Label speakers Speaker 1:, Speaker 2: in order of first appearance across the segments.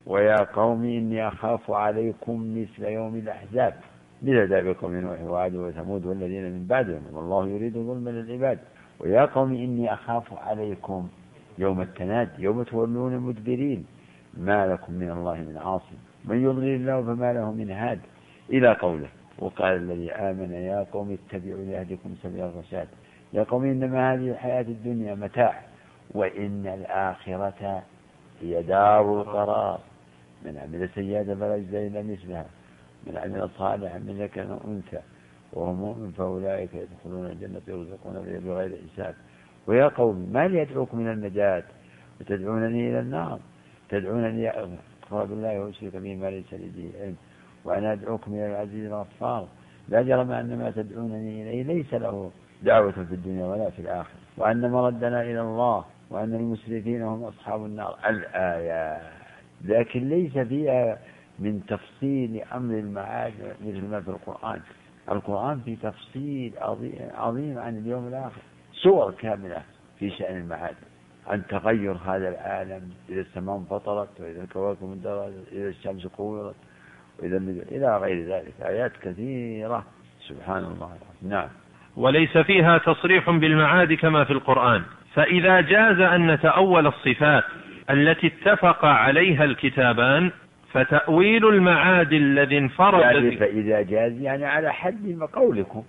Speaker 1: ويا قوم إني أخاف عليكم مثل يوم الأحزاب مثل دأب قوم نوح وعاد وثمود والذين من بعدهم والله يريد ظلما للعباد. ويا قوم إني أخاف عليكم يوم التناد يوم تولون مدبرين ما لكم من الله من عاصم من يضلل الله فما له من هاد إلى قوله. وقال الذي آمن يا قوم اتبعوا لأهدكم سبيل الرشاد يا قوم إنما هذه الحياة الدنيا متاع وإن الآخرة هي دار القرار من عمل سيئة فلا يجزى إلا مثلها من عمل صالحا من ذكر أو أنثى وهو مؤمن فأولئك يدخلون الجنة يرزقون بغير حساب. ويا قوم ما لي أدعوكم من النجاة وتدعونني إلى النار تدعونني أكفر بالله وأشرك به ما ليس لي به علم وأنا أدعوكم إلى العزيز الغفار لا جرم أن ما تدعونني إليه ليس له دعوة في الدنيا ولا في الآخرة وأن مردنا إلى الله وأن المسرفين هم أصحاب النار الآيات. لكن ليس فيها من تفصيل أمر المعاد مثل ما في القرآن. القرآن في تفصيل عظيم عن اليوم الآخر صور كاملة في شأن المعاد عن تغير هذا العالم إذا السماء انفطرت وإذا الكواكب اندرت إذا الشمس كورت وإذا إلى غير ذلك آيات كثيرة سبحان الله. نعم.
Speaker 2: وليس فيها تصريح بالمعاد كما في القرآن. فإذا جاز أن نتأول الصفات التي اتفق عليها الكتابان فتأويل المعاد الذي انفرد
Speaker 1: يعني فإذا جاز يعني على حد قولكم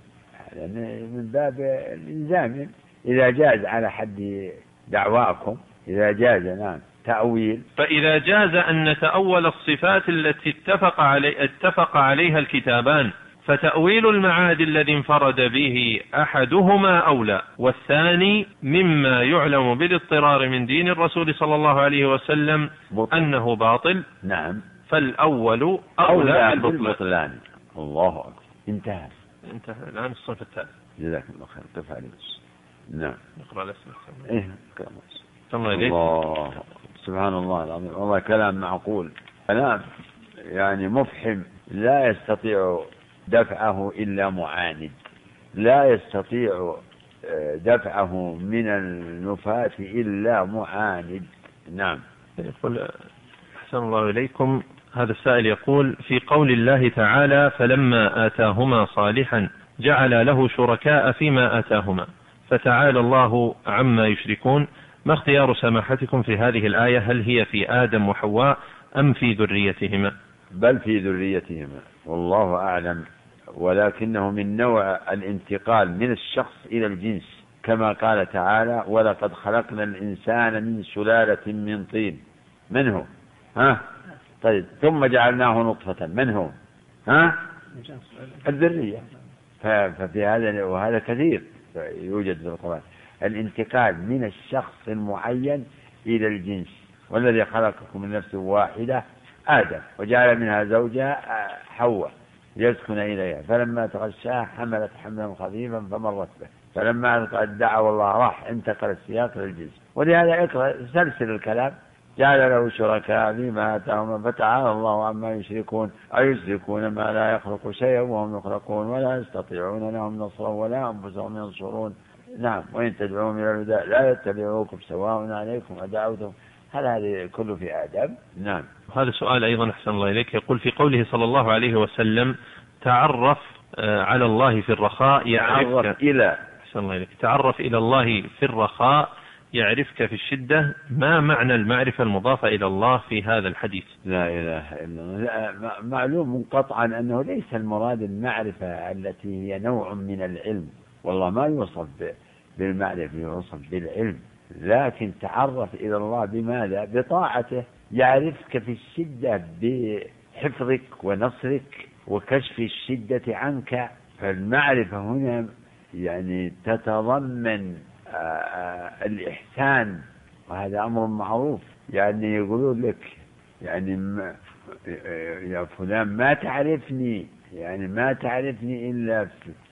Speaker 1: من باب الإلزام إذا جاز على حد دعواكم إذا جاز نعم تأويل.
Speaker 2: فإذا جاز أن نتأول الصفات التي اتفق عليها الكتابان فتأويل المعاد الذي انفرد به أحدهما أولى والثاني مما يعلم بالاضطرار من دين الرسول صلى الله عليه وسلم أنه باطل.
Speaker 1: نعم.
Speaker 2: فالأول أولى بالبطلان.
Speaker 1: الله أكبر. انتهى
Speaker 2: الآن الصنف الثالث.
Speaker 1: جزاك الله خير. قف عليه. نعم.
Speaker 2: نقرأ الأسئلة.
Speaker 1: إيه الله سبحان الله العظيم. والله كلام معقول كلام يعني مفحم لا يستطيع دفعه إلا معاند لا يستطيع دفعه من النفاة إلا معاند. نعم.
Speaker 2: يقول أحسن الله إليكم هذا السائل يقول في قول الله تعالى فلما آتاهما صالحا جعل له شركاء فيما آتاهما فتعالى الله عما يشركون ما اختيار سماحتكم في هذه الآية هل هي في آدم وحواء أم في ذريتهما؟
Speaker 1: بل في ذريتهما والله أعلم ولكنه من نوع الانتقال من الشخص إلى الجنس كما قال تعالى ولقد خلقنا الإنسان من سلالة من طين من هو؟ طيب ثم جعلناه نطفة من هو؟ الذرية. ففي هذا وهذا كثير يوجد في القرآن الانتقال من الشخص المعين إلى الجنس والذي خلقكم من نفس واحدة آدم وجعل منها زوجها حواء يسكن إليها فلما تغشاها حملت حملا خفيفا فمرت به فلما ألقت دعوا الله راح انتقل السياق للجنس. ولهذا اقرأ سلسل الكلام جعل له شركاء فيما آتاهم فتعالى الله عما يشركون أيشركون ما لا يخلق شيئا وهم يخلقون ولا يستطيعون لهم نصرا ولا أنفسهم ينصرون. نعم. وإن تدعوهم إلى الهدى لا يتبعوكم سواء عليكم أدعوتم هذا كله في آدم. نعم.
Speaker 2: هذا سؤال أيضا أحسن الله إليك يقول في قوله صلى الله عليه وسلم تعرف على الله في الرخاء يعرفك
Speaker 1: إلى
Speaker 2: أحسن الله إليك تعرف إلى الله في الرخاء يعرفك في الشدة ما معنى المعرفة المضافة إلى الله في هذا الحديث؟
Speaker 1: لا إله إلا الله. معلوم قطعا أنه ليس المراد المعرفة التي هي نوع من العلم والله ما يوصف بالمعرفة يوصف بالعلم لكن تعرف إلى الله بماذا؟ بطاعته يعرفك في الشدة بحفظك ونصرك وكشف الشدة عنك. فالمعرفة هنا يعني تتضمن الإحسان وهذا أمر معروف. يعني يقولون لك يعني يا فلان ما تعرفني يعني ما تعرفني إلا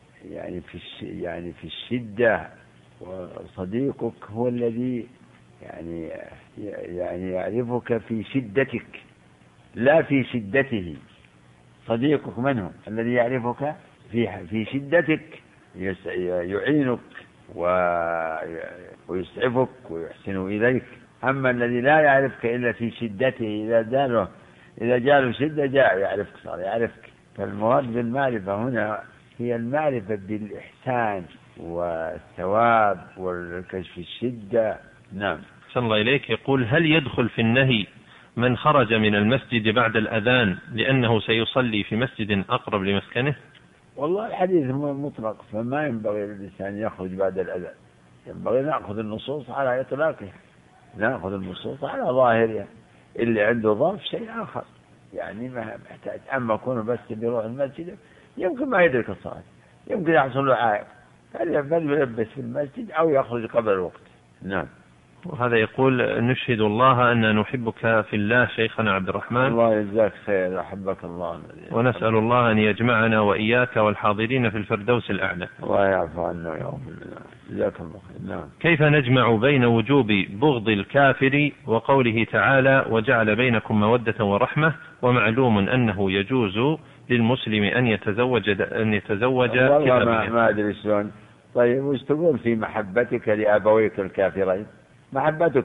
Speaker 1: في الشدة وصديقك هو الذي يعني يعرفك في شدتك لا في شدته. صديقك من هو؟ الذي يعرفك في شدتك يعينك ويسعفك ويحسن إليك. أما الذي لا يعرفك إلا في شدته، إذا جاله شدة جاء يعرفك، صار يعرفك. فالمراد بالمعرفة هنا هي المعرفة بالإحسان والثواب والكشف الشدة. نعم.
Speaker 2: أحسن الله إليك. يقول: هل يدخل في النهي من خرج من المسجد بعد الأذان لأنه سيصلي في مسجد أقرب لمسكنه؟
Speaker 1: والله الحديث مطلق، فما ينبغي للإنسان يخرج بعد الأذان، ينبغي نأخذ النصوص على إطلاقها، نأخذ النصوص على ظاهرها. اللي عنده ظرف شيء آخر، يعني ما محتاج. أما كونه بس بيروح المسجد يمكن ما يدرك الصلاة، يمكن يحصل له عائق، فليلبس في المسجد أو يخرج قبل الوقت. نعم.
Speaker 2: وهذا يقول: نشهد الله أن نحبك في الله شيخنا عبد الرحمن.
Speaker 1: الله يجزاك خير، أحبك الله.
Speaker 2: ونسأل الله أن يجمعنا وإياك والحاضرين في الفردوس الأعلى.
Speaker 1: الله يعفو عنا ويغفر لنا. جزاك الله خير. نعم.
Speaker 2: كيف نجمع بين وجوب بغض الكافر وقوله تعالى: وجعل بينكم مودة ورحمة، ومعلوم أنه يجوز للمسلم أن يتزوج
Speaker 1: والله ما أدري شلون. طيب وش تقول في محبتك لأبويك الكافرين؟ محبتك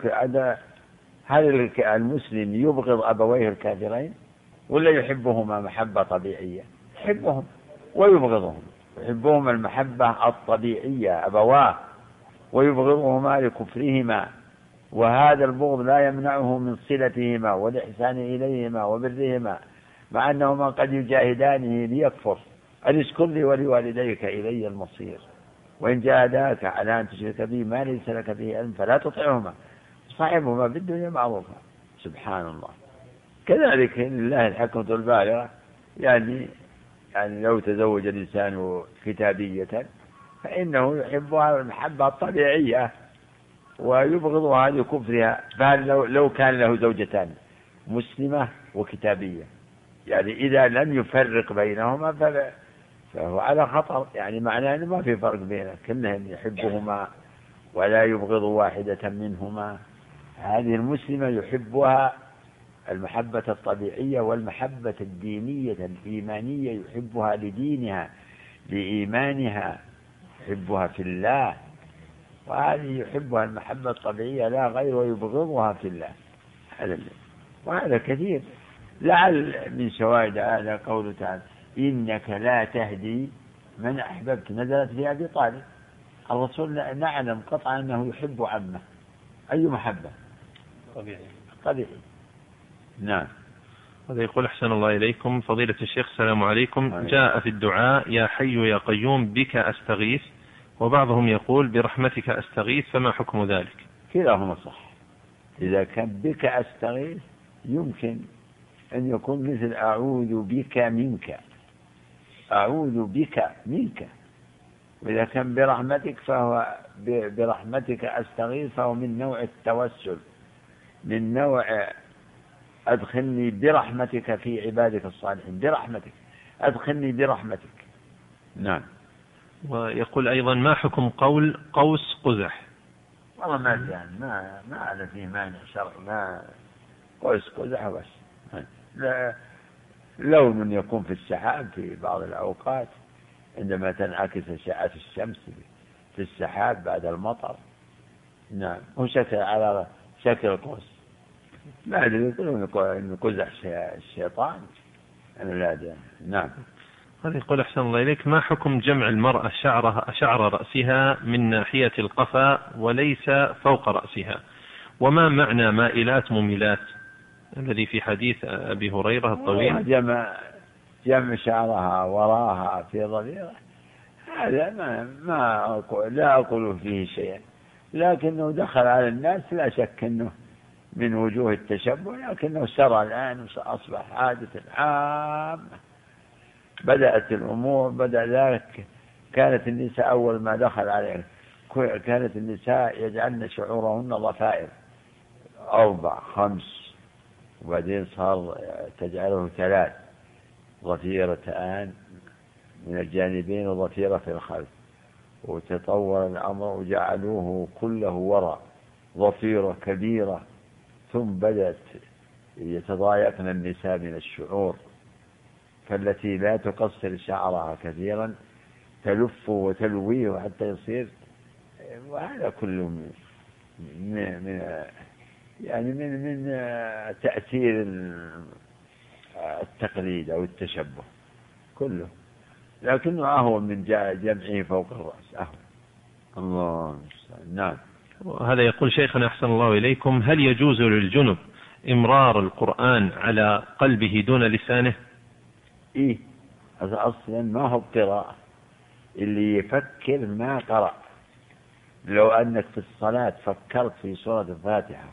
Speaker 1: هل المسلم يبغض أبويه الكافرين ولا يحبهما محبة طبيعية؟ يحبهم ويبغضهم. يحبهم المحبة الطبيعية أبواه، ويبغضهما لكفرهما، وهذا البغض لا يمنعه من صلتهما والإحسان إليهما وبرهما، مع أنهما قد يجاهدانه ليكفر. أن اشكر لي ولوالديك إلي المصير، وإن جاهداك على أن تشرك بي ما ليس لك به علم فلا تطعهما، صاحبهما في الدنيا معروفا. سبحان الله. كذلك لله الحكمة البالغة، يعني لو تزوج الإنسان كتابية فإنه يحبها المحبة الطبيعية ويبغضها لكفرها. فهل لو كان له زوجتان مسلمة وكتابية، يعني إذا لم يفرق بينهما فهو على خطر، يعني معناه أنه ما في فرق بينه، كلهم يحبهما ولا يبغض واحدة منهما. هذه المسلمة يحبها المحبة الطبيعية والمحبة الدينية الإيمانية، يحبها لدينها لإيمانها، يحبها في الله، وهذه يحبها المحبة الطبيعية لا غير، ويبغضها في الله. وهذا كثير. لعل من شواهد هذا قوله تعالى: إنك لا تهدي من أحببت، نزلت في أبي طالب. الرسول نعلم قطعا أنه يحب عمه. أي محبة طبيعي. نعم.
Speaker 2: هذا يقول: أحسن الله إليكم فضيلة الشيخ، السلام عليكم. جاء في الدعاء: يا حي يا قيوم بك أستغيث، وبعضهم يقول: برحمتك أستغيث، فما حكم ذلك؟
Speaker 1: كلاهما صح. إذا كان بك أستغيث يمكن أن يكون مثل أعوذ بك منك، أعوذ بك منك. وإذا كان برحمتك فهو برحمتك أستغيث، فهو من نوع التوسل، من نوع أدخلني برحمتك في عبادك الصالحين، برحمتك أدخلني برحمتك. نعم.
Speaker 2: ويقول أيضا: ما حكم قول قوس قزح؟
Speaker 1: والله ما أدري، يعني ما على فيه مانع شرعي، ما قوس قزح بس. لا، لون يكون في السحاب في بعض الأوقات عندما تنعكس أشعة الشمس في السحاب بعد المطر. نعم. هو شكل على شكل قوس. ما أدري، يقولون إنه قزح الشيطان، أنا لا أدري. نعم.
Speaker 2: هذا يقول: أحسن الله إليك، ما حكم جمع المرأة شعر رأسها من ناحية القفا وليس فوق رأسها؟ وما معنى مائلات مميلات الذي في حديث أبي هريرة الطويل؟
Speaker 1: جمع شعرها وراها في ضفيرة، هذا لا أقول فيه شيئا، لكنه دخل على الناس لا شك أنه من وجوه التشبه، لكنه سرى الآن وأصبح عادة عامة. بدأت الأمور، بدأ ذلك. كانت النساء أول ما دخل عليه كانت النساء يجعلن شعورهن ضفائر 4 5، وبعدين صار تجعله 3 ضفيرتان من الجانبين وضفيرة في الخلف، وتطور الأمر وجعلوه كله وراء ضفيرة كبيرة. ثم بدأت يتضايقن النساء من الشعور، فالتي لا تقصر شعرها كثيرا تلف وتلويه حتى يصير. وهذا كله يعني من تأثير التقليد أو التشبه كله، لكنه أهون من جمعه فوق الرأس، أهون. الله نعم.
Speaker 2: وهذا يقول شيخنا أحسن الله إليكم: هل يجوز للجنب إمرار القرآن على قلبه دون لسانه؟
Speaker 1: إيه، هذا أصلا ما هو قراءة، اللي يفكر ما قرأ. لو أنك في الصلاة فكرت في سورة الفاتحة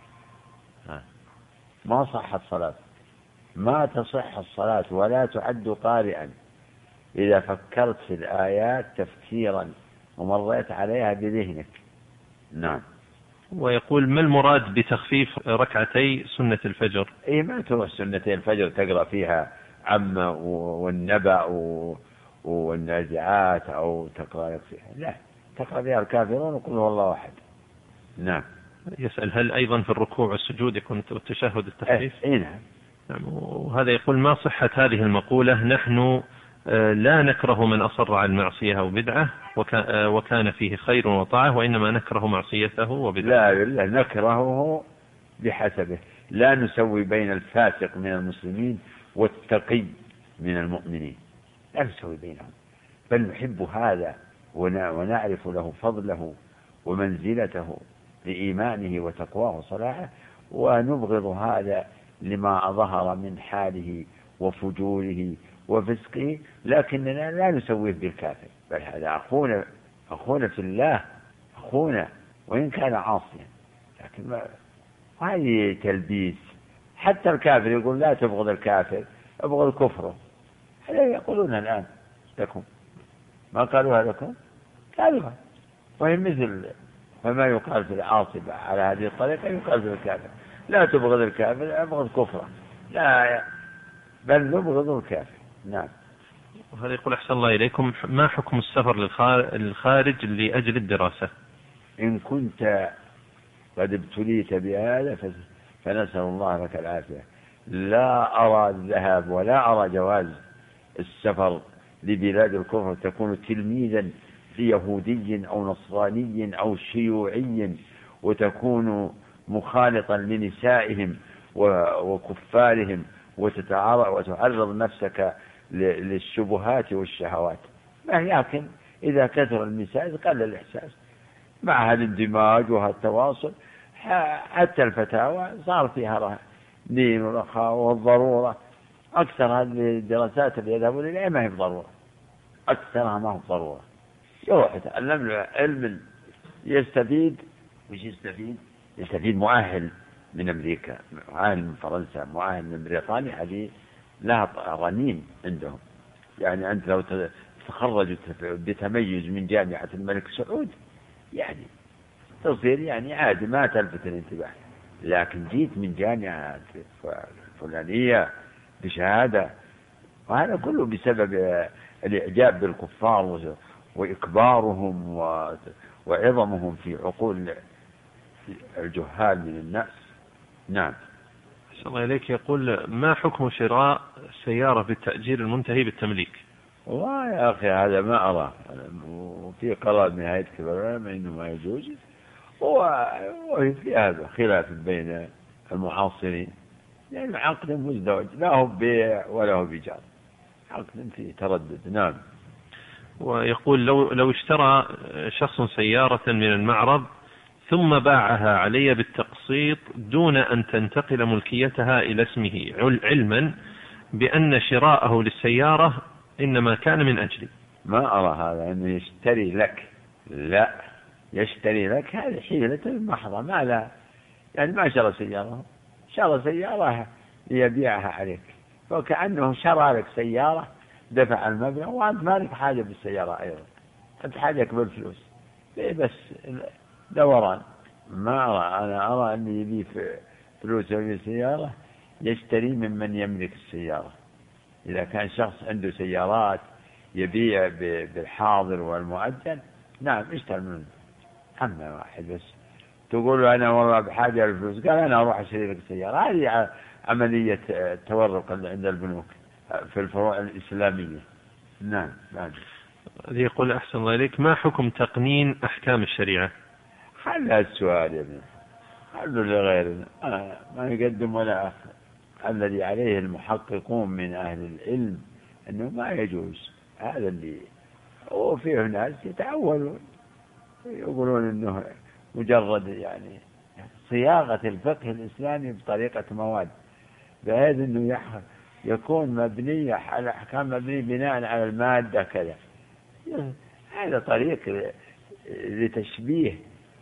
Speaker 1: ما صحت صلاة، ما تصح الصلاة ولا تعد قارئا إذا فكرت في الآيات تفكيرا ومريت عليها بذهنك. نعم.
Speaker 2: ويقول: ما المراد بتخفيف ركعتي سنة الفجر؟
Speaker 1: إيه، ما تروح سنتي الفجر تقرأ فيها عم والنبأ والنازعات أو تقرأ فيها، لا، تقرأ فيها الكافرون وقل هو الله أحد. نعم.
Speaker 2: يسأل: هل أيضا في الركوع والسجود يكون التشهد التخفيف؟
Speaker 1: نعم.
Speaker 2: وهذا يقول: ما صحة هذه المقولة؟ نحن لا نكره من أصر على المعصية أو بدعة وكان فيه خير وطاعة، وإنما نكره معصيته وبدعة.
Speaker 1: لا، نكرهه بحسبه، لا نسوي بين الفاسق من المسلمين والتقي من المؤمنين، لا نسوي بينهم، بل نحب هذا ونعرف له فضله ومنزلته لإيمانه وتقواه وصلاحه، ونبغض هذا لما ظهر من حاله وفجوره وفسقه، لكننا لا نسويه بالكافر، بل هذا أخونا في الله، أخونا وإن كان عاصيا، لكن هذه تلبيس. حتى الكافر يقول لا تبغض الكافر، ابغض كفره. هذا يقولون الآن لكم، ما قالوها لكم؟ قالوها. وهي مثل فما يقال في العاصي على هذه الطريقة يقال في الكافر: لا تبغض الكافر، ابغض كفره، لا، بل نبغض الكافر. نعم.
Speaker 2: وهذا يقول: أحسن الله إليكم، ما حكم السفر للخارج لأجل الدراسة؟
Speaker 1: إن كنت قد ابتليت بهذا فنسأل الله لك العافية. لا أرى الذهاب ولا أرى جواز السفر لبلاد الكفر، تكون تلميذا ليهودي أو نصراني أو شيوعي، وتكون مخالطا لنسائهم وكفارهم، وتعرض نفسك للشبهات والشهوات. لكن إذا كثر المساج قل الإحساس مع هالاندماج وهالتواصل، حتى الفتاوى صار فيها دين ورخاء والضرورة. أكثر هذه الدراسات اللي يذهبون إليها ما هي بضرورة، أكثرها ما هو ضرورة. يروح يتعلم علم يستفيد. وش يستفيد مؤهل من أمريكا، مؤهل من فرنسا، مؤهل من بريطانيا، هذه لها رنين عندهم. يعني أنت لو تخرج بتميز من جامعة الملك سعود يعني تصير يعني عادي، ما تلفت الانتباه. لكن جيت من جامعة فلانية بشهادة، وهذا كله بسبب الإعجاب بالكفار وإكبارهم وعظمهم في عقول الجهال من الناس. نعم.
Speaker 2: أحسن الله إليك. يقول: ما حكم شراء سيارة بالتأجير المنتهي بالتمليك؟
Speaker 1: والله يا أخي هذا ما أراه، وفي قرار نهاية كبر العلماء إنه ما يجوز، وفي هذا خلاف بين المعاصرين، لأن عقد مزدوج لا هو بيع ولا هو بيجار، عقد فيه تردد. نعم.
Speaker 2: ويقول: لو اشترى شخص سيارة من المعرض ثم باعها علي بالتقسيط دون أن تنتقل ملكيتها إلى اسمه، علما بأن شراءه للسيارة إنما كان من أجلي. ما
Speaker 1: أرى هذا أنه يشتري لك، لا، يشتري لك هذه حيلة محضة، ما لا يعني ما شرى سيارة ليبيعها عليك، فكأنه شرى لك سيارة، دفع المبلغ وأنت ما لك حاجة بالسيارة أيضا، أنت حاجك بالفلوس بس دوران. ما أرى، أنا أرى أن يبي فلوسه بالسيارة يشتري ممن يملك السيارة. إذا كان شخص عنده سيارات يبيع بالحاضر والمؤجل، نعم اشتري منه. أما واحد بس تقول له أنا والله بحاجة للفلوس، قال أنا أروح أشتري لك سيارة، هذه عملية تورق عند البنوك في الفروع الإسلامية. نعم.
Speaker 2: يقول: أحسن الله إليك، ما حكم تقنين أحكام الشريعة؟
Speaker 1: خلها السؤال يا ابني، خلوا لغيرنا ما يقدم ولا أخر. الذي عليه المحققون من أهل العلم أنه ما يجوز هذا اللي، وفيه ناس يتعولون يقولون أنه مجرد يعني صياغة الفقه الإسلامي بطريقة مواد، بحيث أنه يكون مبنية على أحكام مبنية بناء على المادة كذا. هذا طريق لتشبيه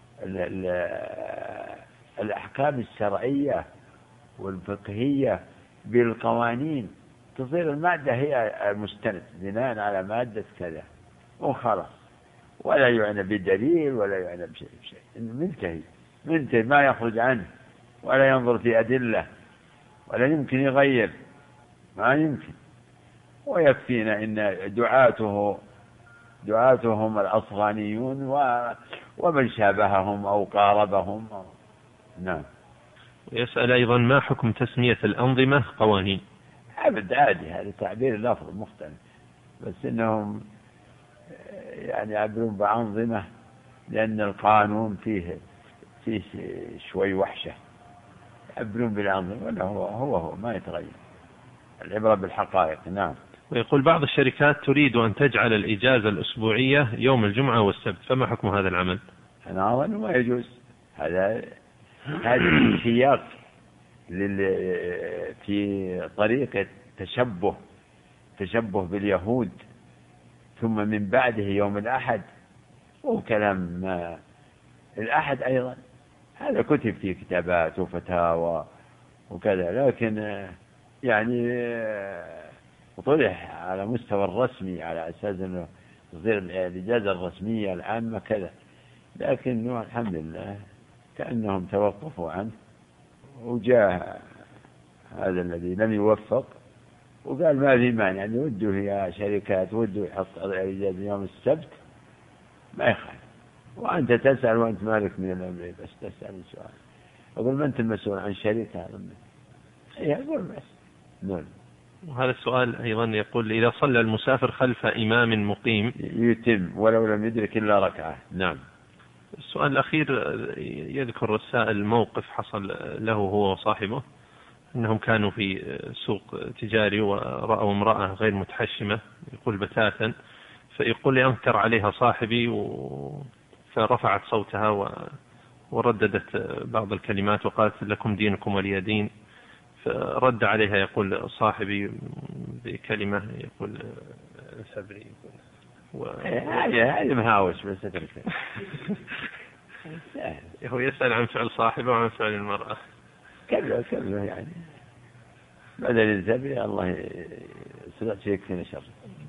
Speaker 1: الأحكام الشرعية والفقهية بالقوانين، تصير المادة هي المستند بناء على مادة كذا وخلاص، ولا يعنى بدليل ولا يعنى بشيء منتهي ما يخرج عنه ولا ينظر في أدلة ولا يمكن يغير، ما يمكن. ويكفينا إن دعاتهم الأصغانيون ومن شابههم أو قاربهم. نعم.
Speaker 2: ويسأل أيضا ما حكم تسمية الأنظمة قوانين؟
Speaker 1: عبد عادي، هذا تعبير لفظ مختلف، بس إنهم يعني يعبرون بأنظمة لأن القانون فيه شوي وحشة، يعبرون بالأنظمة ولا هو ما يتغير، العبرة بالحقائق. نعم.
Speaker 2: ويقول بعض الشركات تريد أن تجعل الإجازة الأسبوعية يوم الجمعة والسبت، فما حكم هذا العمل؟
Speaker 1: أنا أظن ما يجوز هذا سياق في طريقة تشبه باليهود، ثم من بعده يوم الأحد، وكلام الأحد أيضا هذا كتب في كتابات وفتاوى وكذا، لكن يعني طرح على مستوى الرسمي على أساس أنه تصير الإجازة الرسمية العامة كذا، لكنه الحمد لله كأنهم توقفوا عنه، وجاء هذا الذي لم يوفق وقال ما في مانع يعني ودوا يا شركات ودوا يحط الإجازة يوم السبت ما يخالف، وأنت تسأل وأنت مالك من الأمر، بس تسأل السؤال أقول ما أنت المسؤول عن شركة هذا يقول بس. نعم.
Speaker 2: وهذا السؤال أيضا يقول إذا صلى المسافر خلف إمام مقيم
Speaker 1: يتم ولو لم يدرك إلا ركعة. نعم.
Speaker 2: السؤال الأخير يذكر السائل موقف حصل له هو وصاحبه، أنهم كانوا في سوق تجاري ورأوا امرأة غير متحشمة يقول بتاتا، فيقول لي أنكر عليها صاحبي فرفعت صوتها ورددت بعض الكلمات وقالت لكم دينكم ولي دين، فرد عليها يقول صاحبي بكلمة يقول سبري
Speaker 1: هذه مهاوش بس تركه.
Speaker 2: هو يسأل عن فعل صاحبه وعن فعل المرأة.
Speaker 1: كله يعني بدل الزبري الله يكفينا شر.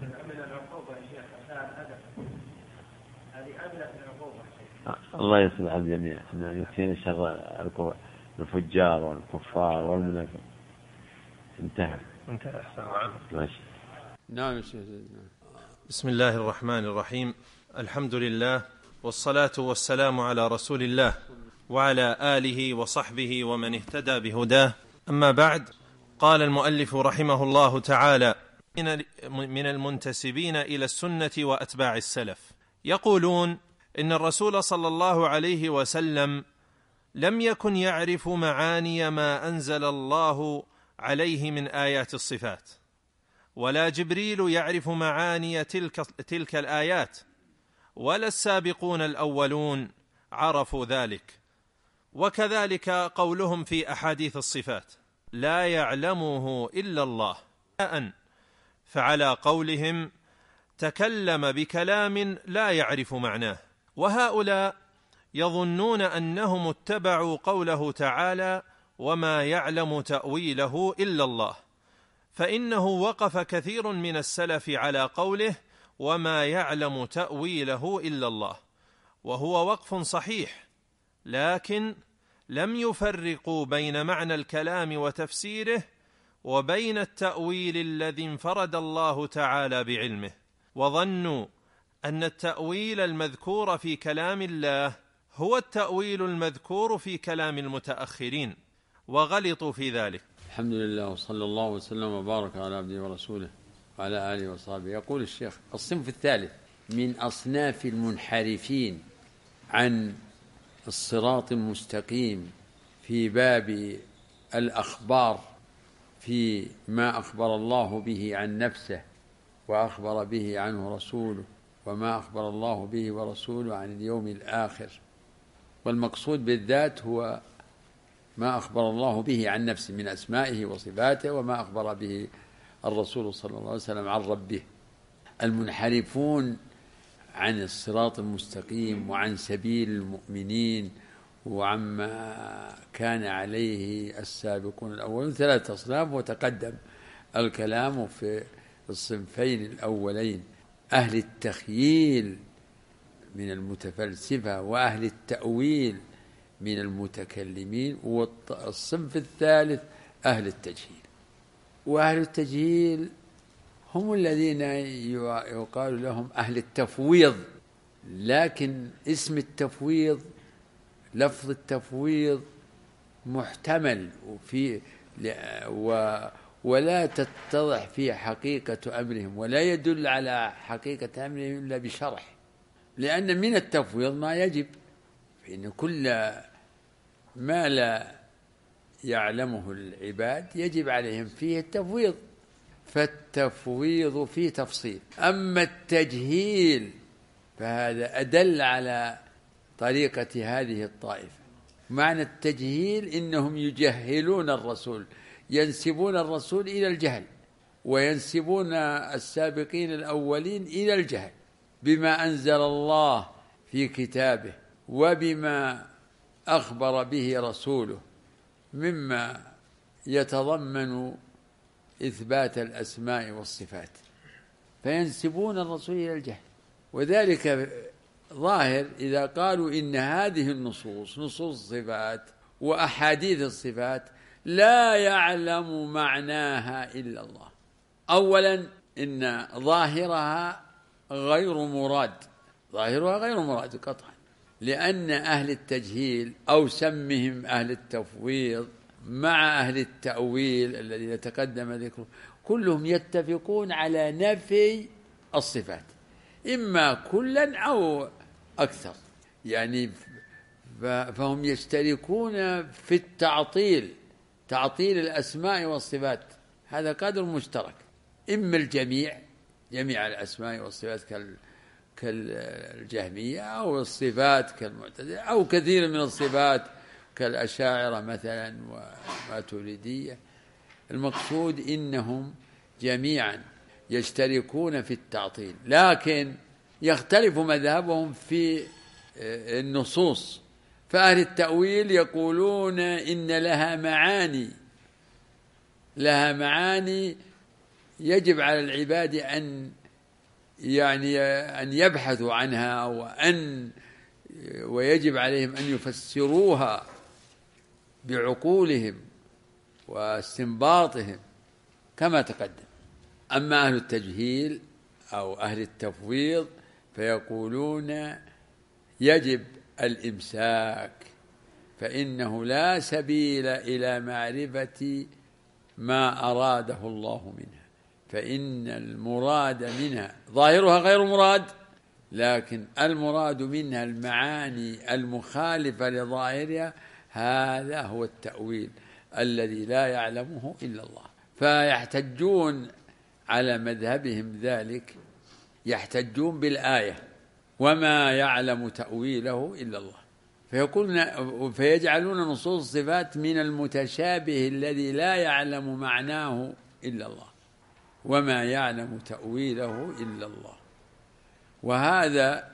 Speaker 1: الله يصلح الجميع، يكفينا شر الفجار والكفار والمنافق. انتهى. ماشي.
Speaker 3: نعم.
Speaker 4: بسم الله الرحمن الرحيم. الحمد لله والصلاة والسلام على رسول الله وعلى آله وصحبه ومن اهتدى بهداه. أما بعد، قال المؤلف رحمه الله تعالى من المنتسبين إلى السنة وأتباع السلف يقولون إن الرسول صلى الله عليه وسلم لم يكن يعرف معاني ما أنزل الله عليه من آيات الصفات، ولا جبريل يعرف معاني تلك الآيات، ولا السابقون الأولون عرفوا ذلك. وكذلك قولهم في أحاديث الصفات لا يعلمه إلا الله، فعلى قولهم تكلم بكلام لا يعرف معناه. وهؤلاء يظنون أنهم اتبعوا قوله تعالى وما يعلم تأويله إلا الله، فإنه وقف كثير من السلف على قوله وما يعلم تأويله إلا الله، وهو وقف صحيح، لكن لم يفرقوا بين معنى الكلام وتفسيره وبين التأويل الذي انفرد الله تعالى بعلمه، وظنوا أن التأويل المذكور في كلام الله هو التأويل المذكور في كلام المتأخرين، وغلطوا في ذلك.
Speaker 3: الحمد لله وصلى الله وسلم وبارك على عبده ورسوله وعلى آله وصحبه. يقول الشيخ: الصنف الثالث من أصناف المنحرفين عن الصراط المستقيم في باب الأخبار في ما أخبر الله به عن نفسه وأخبر به عنه رسوله، وما أخبر الله به ورسوله عن اليوم الآخر. والمقصود بالذات هو ما أخبر الله به عن نفسه من أسمائه وصفاته، وما أخبر به الرسول صلى الله عليه وسلم عن ربه. المنحرفون عن الصراط المستقيم وعن سبيل المؤمنين وعما كان عليه السابقون الأولون 3 أصناف، وتقدم الكلام في الصنفين الأولين: أهل التخييل من المتفلسفة، وأهل التأويل من المتكلمين، والصنف الثالث أهل التجهيل. وأهل التجهيل هم الذين يقال لهم أهل التفويض، لكن اسم التفويض، لفظ التفويض محتمل ولا تتضح فيه حقيقة أمرهم، ولا يدل على حقيقة أمرهم إلا بشرح، لأن من التفويض ما يجب، فإن كل ما لا يعلمه العباد يجب عليهم فيه التفويض، فالتفويض فيه تفصيل. أما التجهيل فهذا أدل على طريقة هذه الطائفة. معنى التجهيل إنهم يجهلون الرسول، ينسبون الرسول إلى الجهل، وينسبون السابقين الأولين إلى الجهل بما أنزل الله في كتابه وبما أخبر به رسوله مما يتضمن إثبات الأسماء والصفات، فينسبون الرسول إلى الجهل. وذلك ظاهر إذا قالوا إن هذه النصوص، نصوص الصفات وأحاديث الصفات، لا يعلم معناها إلا الله. أولا إن ظاهرها غير مراد، ظاهرها غير مراد قطعا، لأن أهل التجهيل أو سمهم أهل التفويض مع أهل التأويل الذي تقدم ذكره كلهم يتفقون على نفي الصفات، إما كلا أو أكثر، يعني فهم يشتركون في التعطيل، تعطيل الأسماء والصفات، هذا قدر مشترك، إما الجميع، جميع الأسماء والصفات كالجهمية، أو الصفات كالمعتزلة، أو كثير من الصفات كالأشاعرة مثلا وماتريدية. المقصود إنهم جميعا يشتركون في التعطيل، لكن يختلف مذهبهم في النصوص. فأهل التأويل يقولون إن لها معاني يجب على العباد أن يبحثوا عنها، ويجب عليهم أن يفسروها بعقولهم واستنباطهم كما تقدم. أما أهل التجهيل أو أهل التفويض فيقولون يجب الإمساك، فإنه لا سبيل إلى معرفة ما أراده الله منها، فإن المراد منها ظاهرها غير مراد، لكن المراد منها المعاني المخالفة لظاهرها، هذا هو التأويل الذي لا يعلمه إلا الله. فيحتجون على مذهبهم ذلك، يحتجون بالآية وما يعلم تأويله إلا الله، فيجعلون نصوص الصفات من المتشابه الذي لا يعلم معناه إلا الله، وما يعلم تأويله إلا الله. وهذا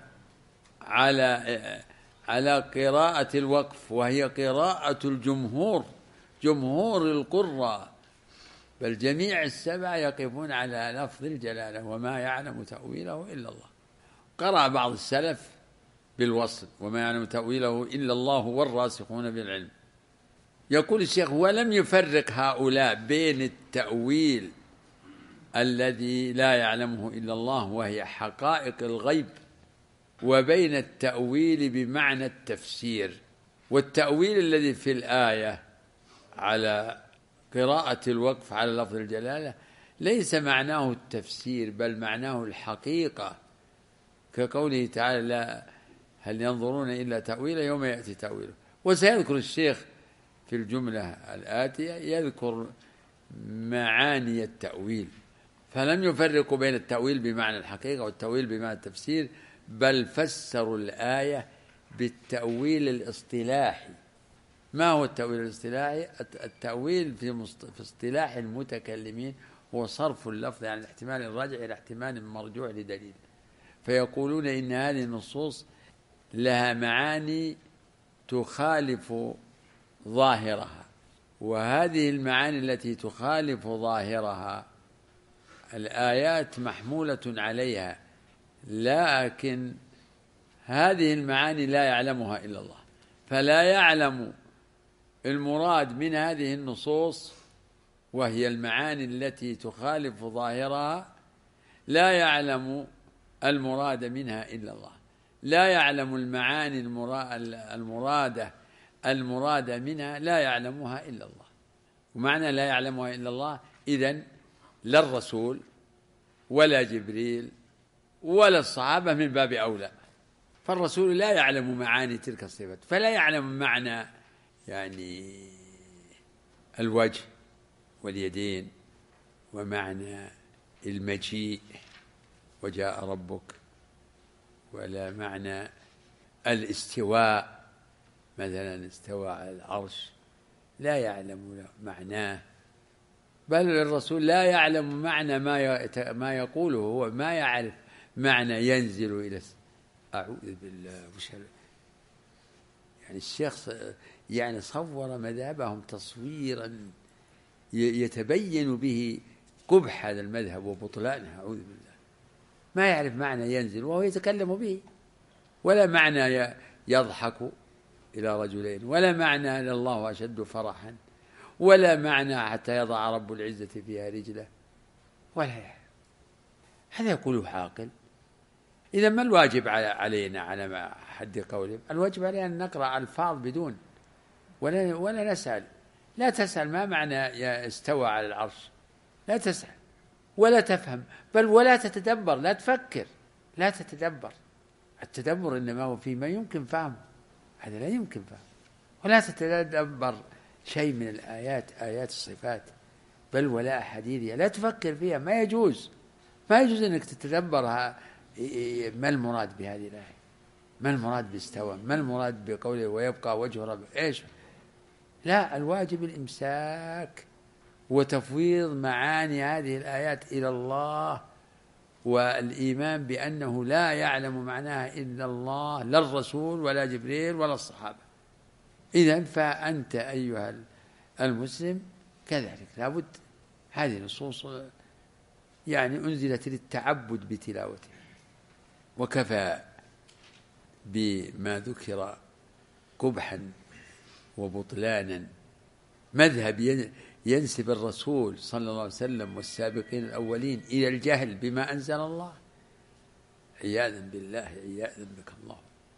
Speaker 3: على قراءة الوقف، وهي قراءة الجمهور، جمهور القراء، بل جميع السبع يقفون على لفظ الجلالة وما يعلم تأويله إلا الله. قرأ بعض السلف بالوصل وما يعلم تأويله إلا الله والراسخون بالعلم. يقول الشيخ: ولم يفرق هؤلاء بين التأويل الذي لا يعلمه إلا الله وهي حقائق الغيب، وبين التأويل بمعنى التفسير. والتأويل الذي في الآية على قراءة الوقف على لفظ الجلالة ليس معناه التفسير، بل معناه الحقيقة، كقوله تعالى: هل ينظرون إلا تأويله يوم يأتي تأويله. وسيذكر الشيخ في الجملة الآتية يذكر معاني التأويل، فلم يفرقوا بين التأويل بمعنى الحقيقة والتأويل بمعنى التفسير، بل فسروا الآية بالتأويل الاصطلاحي. ما هو التأويل الاصطلاحي؟ التأويل في اصطلاح المتكلمين هو صرف اللفظ عن الاحتمال الراجع إلى احتمال مرجوع لدليل، فيقولون إن هذه النصوص لها معاني تخالف ظاهرها، وهذه المعاني التي تخالف ظاهرها الآيات محمولة عليها، لكن هذه المعاني لا يعلمها إلا الله، فلا يعلم المراد من هذه النصوص وهي المعاني التي تخالف ظاهرها، لا يعلم المراد منها إلا الله، لا يعلم المعاني المراد منها لا يعلمها إلا الله. ومعنى لا يعلمها إلا الله إذن لا الرسول ولا جبريل ولا الصحابة من باب أولى، فالرسول لا يعلم معاني تلك الصفات، فلا يعلم معنى يعني الوجه واليدين، ومعنى المجيء وجاء ربك، ولا معنى الاستواء مثلا استوى على العرش، لا يعلم معناه، بل الرسول لا يعلم معنى ما يقوله، هو ما يعرف معنى ينزل إلى أعوذ بالله يعني الشيخ يعني صور مذهبهم تصويرا يتبين به قبح هذا المذهب وبطلانه، أعوذ بالله. ما يعرف معنى ينزل وهو يتكلم به، ولا معنى يضحك إلى رجلين، ولا معنى لله أشد فرحا، ولا معنى حتى يضع رب العزة فيها رجله، ولا يعرف. هذا يقوله عاقل. إذا ما الواجب علينا على حد قوله؟ الواجب علينا أن نقرأ ألفاظ بدون ولا نسأل. لا تسأل ما معنى استوى على العرش، لا تسأل ولا تفهم، بل ولا تتدبر، لا تفكر، لا تتدبر. التدبر إنما هو فيما يمكن فهمه، هذا لا يمكن فهمه. ولا تتدبر شيء من الآيات، آيات الصفات، بل ولا أحاديثها، لا تفكر فيها، ما يجوز أنك تتدبرها. ما المراد بهذه الآية؟ ما المراد باستوى؟ ما المراد بقوله ويبقى وجه ربك؟ إيش؟ لا، الواجب الإمساك وتفويض معاني هذه الآيات إلى الله، والإيمان بأنه لا يعلم معناها إلا الله، لا الرسول ولا جبريل ولا الصحابة. إذن فأنت أيها المسلم كذلك لابد. هذه نصوص يعني أنزلت للتعبد بتلاوتها، وكفى بما ذكر قبحا وبطلانا مذهب ينسب الرسول صلى الله عليه وسلم والسابقين الأولين إلى الجهل بما أنزل الله، عياذا بالله، عياذا بك الله.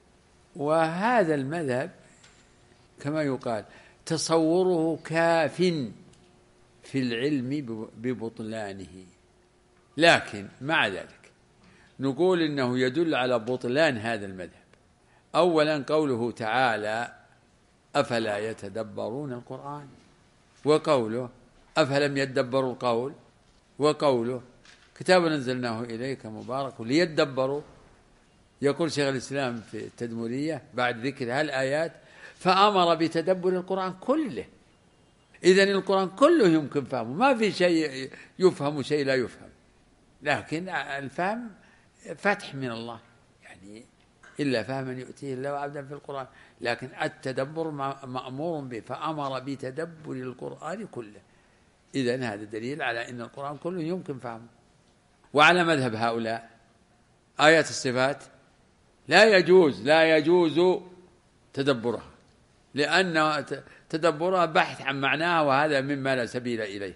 Speaker 3: وهذا المذهب كما يقال تصوره كاف في العلم ببطلانه، لكن مع ذلك نقول إنه يدل على بطلان هذا المذهب. أولا قوله تعالى أفلا يتدبرون القرآن، وقوله أفلم يدبروا القول، وقوله كتاب أنزلناه إليك مبارك ليدبروا. يقول شيخ الإسلام في التدمرية بعد ذكر هالآيات فأمر بتدبر القرآن كله. إذن القرآن كله يمكن فهمه، ما في شيء يفهم شيء لا يفهم، لكن الفهم فتح من الله، يعني إلا فهما يؤتيه الله عبدا في القرآن، لكن التدبر مأمور به، فأمر بتدبر القرآن كله. إذن هذا دليل على أن القرآن كله يمكن فهمه. وعلى مذهب هؤلاء آيات الصفات لا يجوز تدبرها، لأن تدبرها بحث عن معناها، وهذا مما لا سبيل إليه.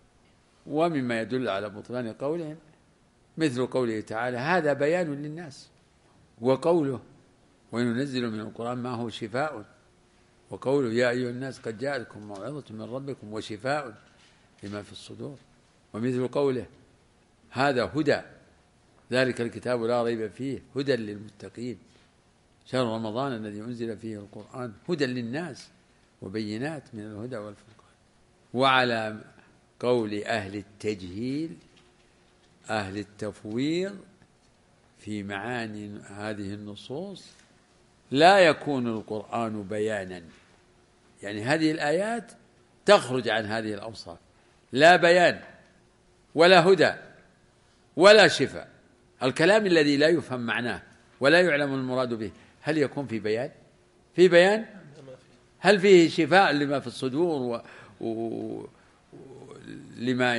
Speaker 3: ومما يدل على بطلان قولهم مثل قوله تعالى هذا بيان للناس، وقوله وننزل من القرآن ما هو شفاء، وقوله يا أيها الناس قد جاءتكم موعظة من ربكم وشفاء لما في الصدور، ومثل قوله هذا هدى ذلك الكتاب لا ريب فيه هدى للمتقين شهر رمضان الذي أنزل فيه القرآن هدى للناس وبينات من الهدى والفرقان. وعلى قول أهل التجهيل أهل التفويض في معاني هذه النصوص لا يكون القرآن بيانا، يعني هذه الآيات تخرج عن هذه الأوصاف، لا بيان ولا هدى ولا شفاء. الكلام الذي لا يفهم معناه ولا يعلم المراد به هل يكون في بيان؟ في بيان؟ هل فيه شفاء لما في الصدور لما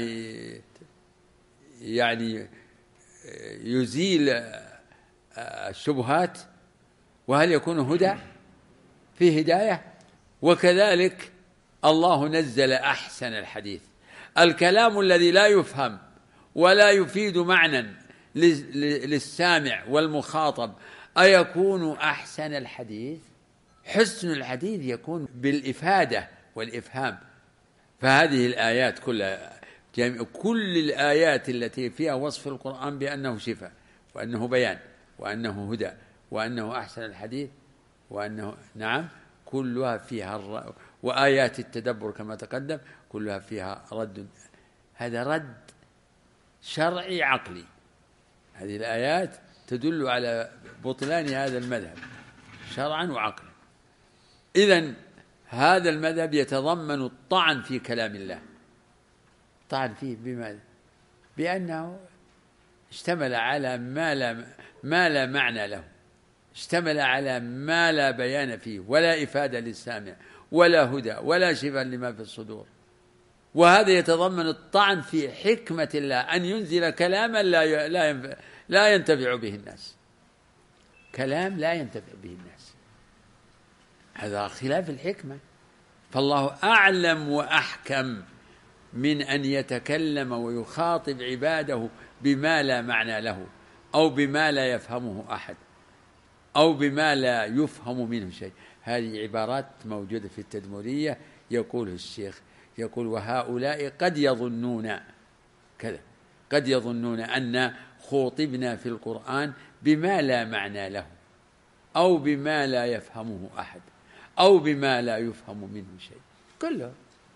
Speaker 3: يعني يزيل الشبهات؟ وهل يكون هدى؟ فيه هداية؟ وكذلك الله نزل أحسن الحديث. الكلام الذي لا يفهم ولا يفيد معنى للسامع والمخاطب أيكون أحسن الحديث؟ حسن الحديث يكون بالإفادة والإفهام. فهذه الآيات كل الآيات التي فيها وصف القرآن بأنه شفاء وأنه بيان وأنه هدى وأنه أحسن الحديث وأنه نعم كلها فيها وآيات التدبر كما تقدم كلها فيها رد. هذا رد شرعي عقلي. هذه الآيات تدل على بطلان هذا المذهب شرعا وعقلا. إذن هذا المذهب يتضمن الطعن في كلام الله. الطعن فيه بماذا؟ بأنه اشتمل على ما لا معنى له، اشتمل على ما لا بيان فيه ولا إفادة للسامع ولا هدى ولا شفاء لما في الصدور. وهذا يتضمن الطعن في حكمة الله أن ينزل كلاما لا ينتفع به الناس، كلام لا ينتفع به الناس، هذا خلاف الحكمة. فالله أعلم وأحكم من أن يتكلم ويخاطب عباده بما لا معنى له أو بما لا يفهمه أحد أو بما لا يفهم منه شيء. هذه عبارات موجودة في التدمرية يقوله الشيخ، يقول وهؤلاء قد يظنون كذا، قد يظنون أن خوطبنا في القرآن بما لا معنى له أو بما لا يفهمه أحد أو بما لا يفهم منه شيء، كله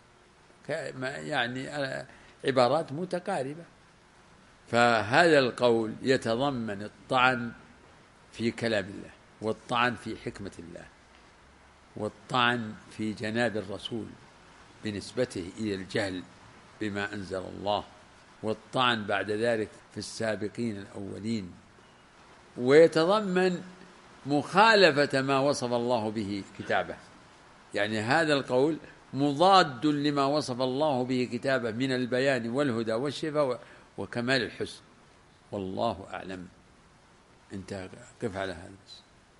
Speaker 3: يعني عبارات متقاربة. فهذا القول يتضمن الطعن في كلام الله والطعن في حكمة الله والطعن في جناب الرسول بنسبته إلى الجهل بما أنزل الله، والطعن بعد ذلك في السابقين الأولين، ويتضمن مخالفة ما وصف الله به كتابه. يعني هذا القول مضاد لما وصف الله به كتابه من البيان والهدى والشفاء وكمال الحسن. والله أعلم. انت قف على هذا بس.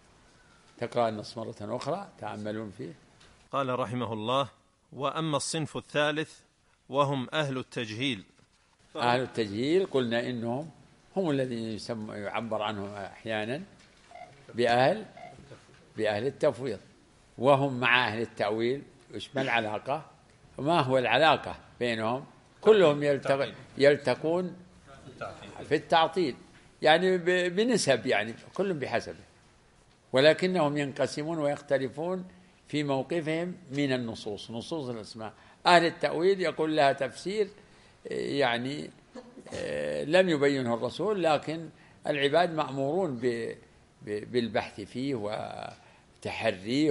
Speaker 3: تقرأ النص مرة أخرى تأملون فيه.
Speaker 4: قال رحمه الله: وأما الصنف الثالث وهم أهل التجهيل.
Speaker 3: أهل التجهيل قلنا إنهم هم الذين يعبر عنهم أحيانا بأهل التفويض، وهم مع أهل التأويل. إيش ما العلاقة؟ ما هو العلاقة بينهم؟ كلهم يلتقون في التعطيل، يعني بنسب، يعني كل بحسبه، ولكنهم ينقسمون ويختلفون في موقفهم من النصوص، نصوص الأسماء. أهل التأويل يقول لها تفسير يعني لم يبينه الرسول، لكن العباد مأمورون بالبحث فيه وتحريه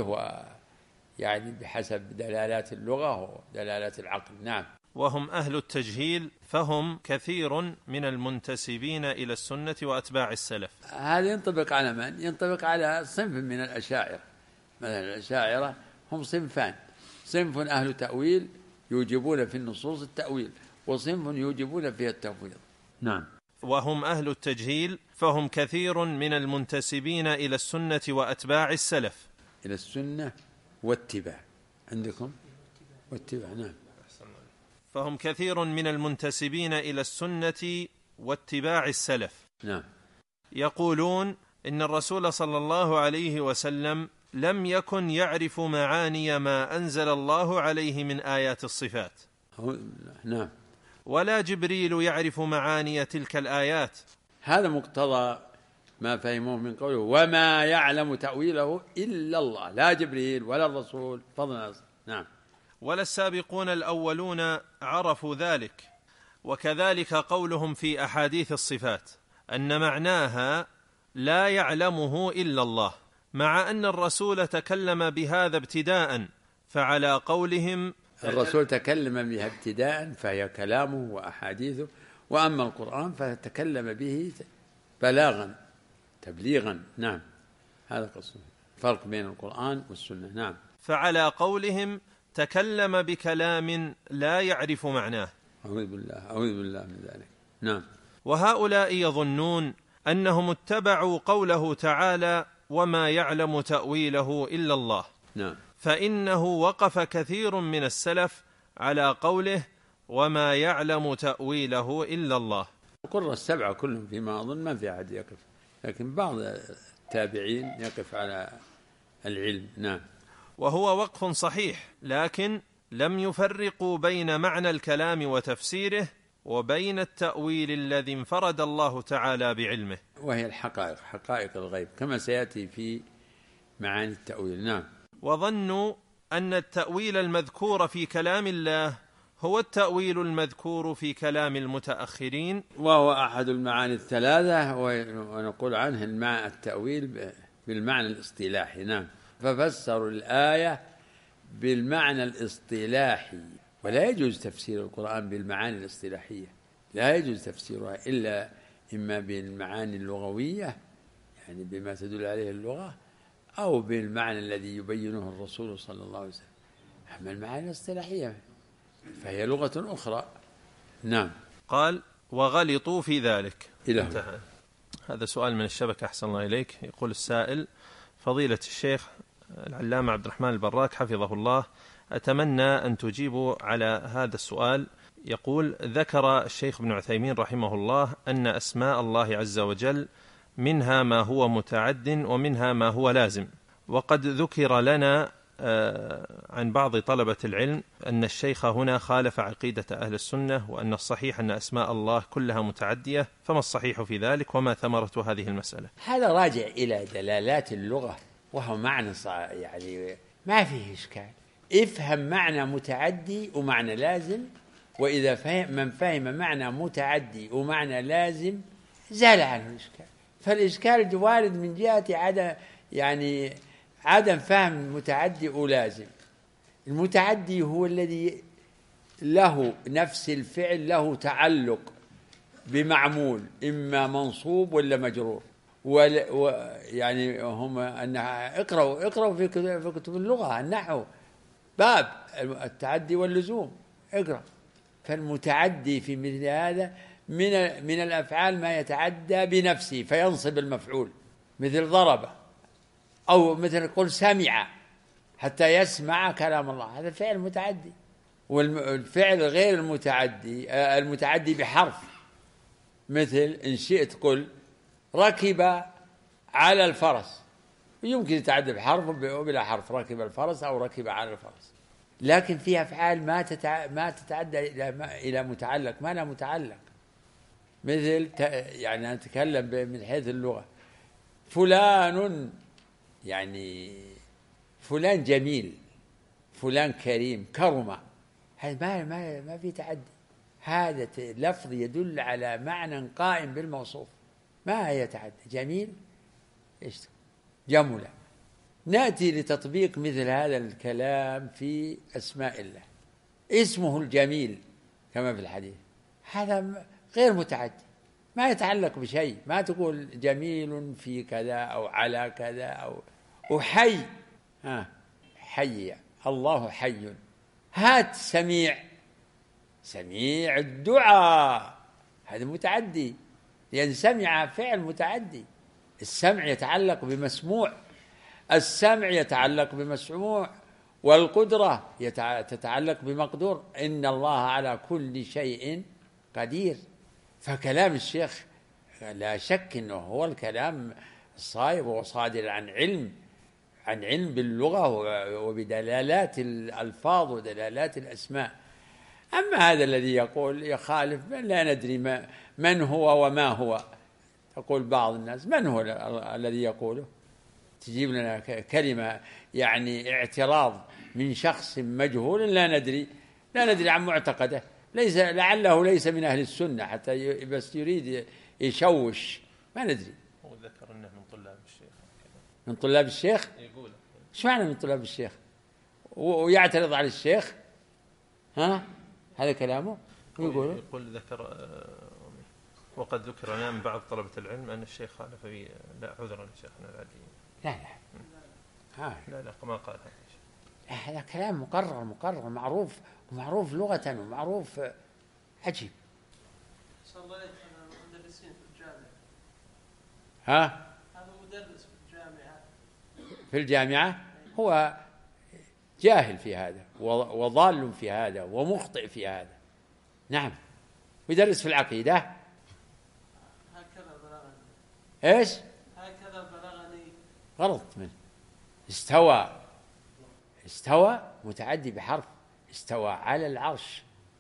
Speaker 3: ويعني بحسب دلالات اللغة ودلالات العقل. نعم.
Speaker 4: وهم أهل التجهيل فهم كثير من المنتسبين إلى السنة وأتباع السلف.
Speaker 3: هذا ينطبق على من؟ ينطبق على صنف من الأشاعرة. مثلا الأشاعرة هم صنفان: صنف أهل تأويل يوجبون في النصوص التأويل، وصنف يوجبون فيها التفويض. نعم.
Speaker 4: وهم أهل التجهيل فهم كثير من المنتسبين إلى السنة وأتباع السلف.
Speaker 3: إلى السنة واتباع عندكم واتباع. نعم.
Speaker 4: فهم كثير من المنتسبين إلى السنة واتباع السلف.
Speaker 3: نعم.
Speaker 4: يقولون إن الرسول صلى الله عليه وسلم لم يكن يعرف معاني ما أنزل الله عليه من آيات الصفات.
Speaker 3: نعم.
Speaker 4: ولا جبريل يعرف معاني تلك الآيات.
Speaker 3: هذا مقتضى ما فهموه من قوله وما يعلم تأويله إلا الله، لا جبريل ولا الرسول فضلا نعم.
Speaker 4: ولا السابقون الأولون عرفوا ذلك. وكذلك قولهم في أحاديث الصفات أن معناها لا يعلمه إلا الله، مع أن الرسول تكلم بهذا ابتداء، فعلى قولهم
Speaker 3: الرسول تكلم بها ابتداء فهي كلامه وأحاديثه، وأما القرآن فتكلم به بلاغا تبليغا. نعم، هذا قصده، فرق بين القرآن والسنة. نعم.
Speaker 4: فعلى قولهم تكلم بكلام لا يعرف معناه.
Speaker 3: أعوذ بالله من ذلك. نعم.
Speaker 4: وهؤلاء يظنون أنهم اتبعوا قوله تعالى وما يعلم تأويله إلا الله.
Speaker 3: نعم.
Speaker 4: فإنه وقف كثير من السلف على قوله وما يعلم تأويله إلا الله.
Speaker 3: القرى السبعة كلهم فيما أظن ما في أحد يقف، لكن بعض التابعين يقف على العلم. نعم.
Speaker 4: وهو وقف صحيح، لكن لم يفرقوا بين معنى الكلام وتفسيره وبين التأويل الذي انفرد الله تعالى بعلمه،
Speaker 3: وهي الحقائق، حقائق الغيب، كما سيأتي في معاني التأويل. نعم.
Speaker 4: وظنوا أن التأويل المذكور في كلام الله هو التأويل المذكور في كلام المتأخرين،
Speaker 3: وهو أحد المعاني الثلاثة، ونقول عنه التأويل بالمعنى الاصطلاحي. نعم. ففسروا الآية بالمعنى الاصطلاحي، ولا يجوز تفسير القرآن بالمعاني الاصطلاحية، لا يجوز تفسيرها إلا إما بالمعاني اللغوية، يعني بما تدل عليه اللغة، أو بالمعنى الذي يبينه الرسول صلى الله عليه وسلم. أما المعاني الاصطلاحية فهي لغة أخرى. نعم.
Speaker 4: قال وغلطوا في ذلك.
Speaker 3: انتهى.
Speaker 4: هذا سؤال من الشبكة، أحسن الله إليك. يقول السائل: فضيلة الشيخ العلامة عبد الرحمن البراك حفظه الله، أتمنى أن تجيبوا على هذا السؤال. يقول: ذكر الشيخ ابن عثيمين رحمه الله أن أسماء الله عز وجل منها ما هو متعد ومنها ما هو لازم، وقد ذكر لنا عن بعض طلبة العلم أن الشيخ هنا خالف عقيدة أهل السنة، وأن الصحيح أن أسماء الله كلها متعدية، فما الصحيح في ذلك وما ثمرة هذه المسألة؟
Speaker 3: هذا راجع إلى دلالات اللغة، وهو معنى يعني ما فيه إشكال. افهم معنى متعدي ومعنى لازم، وإذا من فهم معنى متعدي ومعنى لازم زال عنه الإشكال. فالإشكال وارد من جهة عدم فهم متعدي ولازم. المتعدي هو الذي له نفس الفعل له تعلق بمعمول، إما منصوب ولا مجرور، يعني هم اقرأوا في كتب اللغة النحو باب التعدي واللزوم، اقرأ. فالمتعدي في مثل هذا من الأفعال ما يتعدى بنفسه فينصب المفعول، مثل ضرب، أو مثل قل سمع حتى يسمع كلام الله، هذا فعل متعدي. والفعل غير المتعدي بحرف، مثل إن شئت قل ركب على الفرس، يمكن يتعدى بحرف وبلا حرف، ركب الفرس أو ركب على الفرس. لكن في أفعال ما تتعدى إلى متعلق، ما لا متعلق، مثل يعني نتكلم من حيث اللغة، فلان يعني فلان جميل، فلان كريم، كرم، هذا ما في تعدي، هذا لفظ يدل على معنى قائم بالموصوف، ما يتعدى. جميل إيش جمل. نأتي لتطبيق مثل هذا الكلام في أسماء الله، اسمه الجميل كما في الحديث، هذا غير متعدي، ما يتعلق بشيء، ما تقول جميل في كذا أو على كذا أو حي، حي، الله حي. هات سميع الدعاء، هذا متعدي، لأن سمع فعل متعدي. السمع يتعلق بمسموع، السمع يتعلق بمسموع، والقدرة تتعلق بمقدور. إن الله على كل شيء قدير. فكلام الشيخ لا شك أنه هو الكلام الصائب وصادر عن علم باللغة وبدلالات الألفاظ ودلالات الأسماء. أما هذا الذي يقول يخالف، لا ندري من هو وما هو. تقول بعض الناس من هو الذي يقوله، تجيب لنا كلمة يعني اعتراض من شخص مجهول لا ندري عن معتقده، لعله ليس من أهل السنة حتى بس يريد يشوش، ما ندري.
Speaker 4: هو ذكر أنه من طلاب الشيخ.
Speaker 3: من طلاب الشيخ؟
Speaker 4: يقول
Speaker 3: إيش معنى من طلاب الشيخ؟ ويعترض على الشيخ؟ ها؟ هذا كلامه؟
Speaker 4: يقول ذكر وقد ذكر لنا من بعض طلبة العلم أن الشيخ خالف في لا عذرا لشيخنا العدي. لا ما قال هذا.
Speaker 3: هذا كلام مقرر معروف لغة ومعروف عجيب.
Speaker 5: صلى الله عليه وسلم مدرسين في الجامعة.
Speaker 3: ها؟
Speaker 5: هذا مدرس
Speaker 3: في الجامعة هو جاهل في هذا وضال في هذا ومخطئ في هذا. نعم. ويدرس في العقيدة.
Speaker 5: هكذا بلغني.
Speaker 3: ايش؟
Speaker 5: هكذا بلغني.
Speaker 3: غلط منه. استوى متعدي بحرف، استوى على العرش.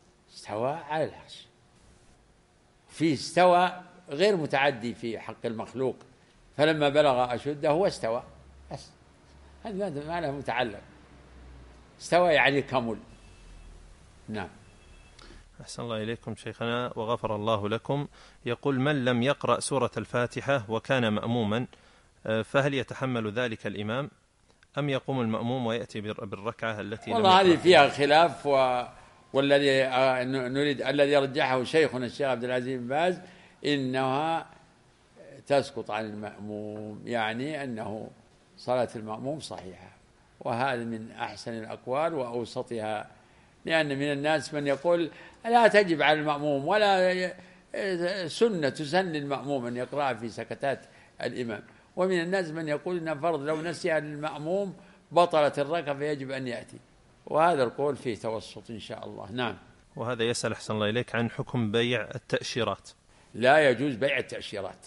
Speaker 3: في استوى غير متعدي في حق المخلوق، فلما بلغ أشده هو استوى بس، هذا ما له متعلق. استوى يعني كمل. نعم.
Speaker 4: أحسن الله إليكم شيخنا وغفر الله لكم. يقول: من لم يقرأ سورة الفاتحة وكان مأموما فهل يتحمل ذلك الإمام أم يقوم المأموم ويأتي بالركعة التي
Speaker 3: والله هذه فيها خلاف، والذي نريد الذي رجحه شيخنا الشيخ عبد العزيز بن باز إنها تسقط عن المأموم، يعني أنه صلاة المأموم صحيحة، وهذا من أحسن الأقوال وأوسطها، لأن من الناس من يقول لا تجب على المأموم ولا سنة تسن للمأموم أن يقرأ في سكتات الإمام، ومن الناس من يقول إن فرض لو نسي المأموم بطلت الركعة فيجب أن يأتي، وهذا القول فيه توسط إن شاء الله. نعم.
Speaker 4: وهذا يسأل أحسن الله إليك عن حكم بيع التأشيرات.
Speaker 3: لا يجوز بيع التأشيرات.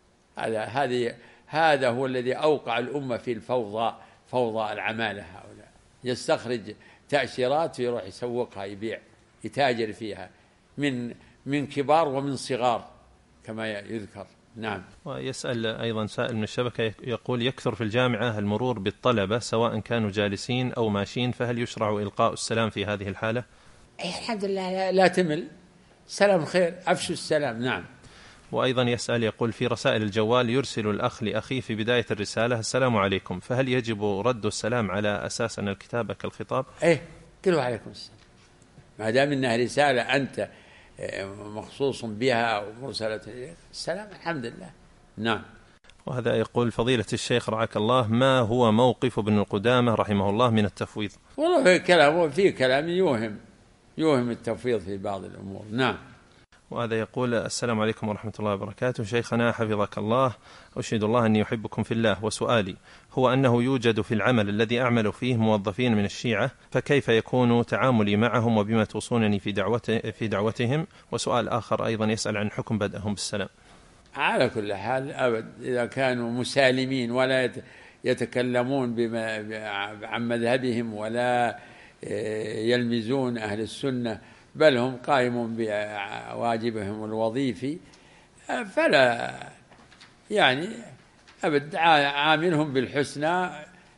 Speaker 3: هذا هو الذي أوقع الأمة في الفوضى، فوضى العمالة. هؤلاء يستخرج تأشيرات ويروح يسوقها، يبيع، يتاجر فيها من كبار ومن صغار كما يذكر. نعم.
Speaker 4: ويسأل أيضا سائل من الشبكة يقول: يكثر في الجامعة المرور بالطلبة سواء كانوا جالسين أو ماشين، فهل يشرع إلقاء السلام في هذه الحالة؟
Speaker 3: الحمد لله لا تمل، سلام خير، أفشوا السلام. نعم.
Speaker 4: وأيضا يسأل يقول: في رسائل الجوال يرسل الأخ لأخيه في بداية الرسالة: السلام عليكم، فهل يجب رد السلام على أساس أن الكتابة كالخطاب؟
Speaker 3: قلوا عليكم السلام، ما دام إنها رسالة أنت مخصوص بها ومرسلة السلام، الحمد لله. نعم.
Speaker 4: وهذا يقول: فضيلة الشيخ رعاك الله، ما هو موقف ابن القدامة رحمه الله من التفويض؟
Speaker 3: والله في كلام يوهم التفويض في بعض الأمور. نعم.
Speaker 4: وهذا يقول: السلام عليكم ورحمة الله وبركاته، شيخنا حفظك الله، أشهد الله أني أحبكم في الله، وسؤالي هو أنه يوجد في العمل الذي أعمل فيه موظفين من الشيعة، فكيف يكون تعاملي معهم وبما توصونني في دعوتهم؟ وسؤال آخر أيضا يسأل عن حكم بدءهم بالسلام.
Speaker 3: على كل حال أبد، إذا كانوا مسالمين ولا يتكلمون عن مذهبهم ولا يلمزون أهل السنة، بل هم قائمون بواجبهم الوظيفي، فلا يعني أبد عاملهم بالحسنى،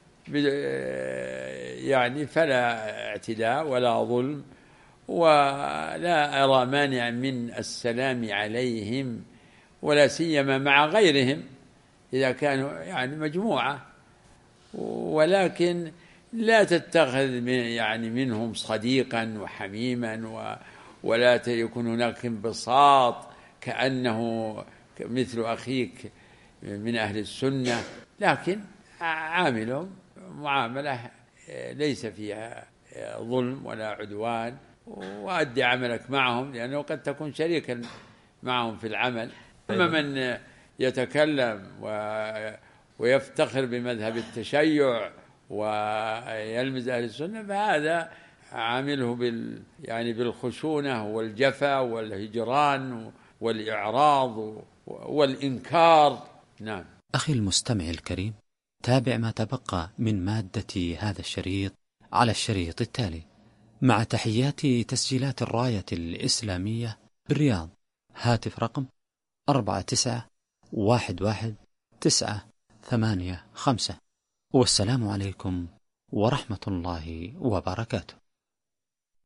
Speaker 3: يعني فلا اعتداء ولا ظلم، ولا أرى مانع من السلام عليهم، ولا سيما مع غيرهم إذا كانوا يعني مجموعة، ولكن لا تتخذ يعني منهم صديقا وحميما، ولا يكون هناك انبساط كأنه مثل أخيك من أهل السنة، لكن عاملهم معاملة ليس فيها ظلم ولا عدوان، وأدي عملك معهم، لأنه قد تكون شريكا معهم في العمل. أما من يتكلم ويفتخر بمذهب التشيع ويلمز أهل السنة، فهذا عامله بالخشونة والجفا والهجران والإعراض والإنكار. نعم.
Speaker 6: أخي المستمع الكريم، تابع ما تبقى من مادة هذا الشريط على الشريط التالي، مع تحيات تسجيلات الراية الإسلامية بالرياض. هاتف رقم 49119885. والسلام عليكم ورحمة الله وبركاته.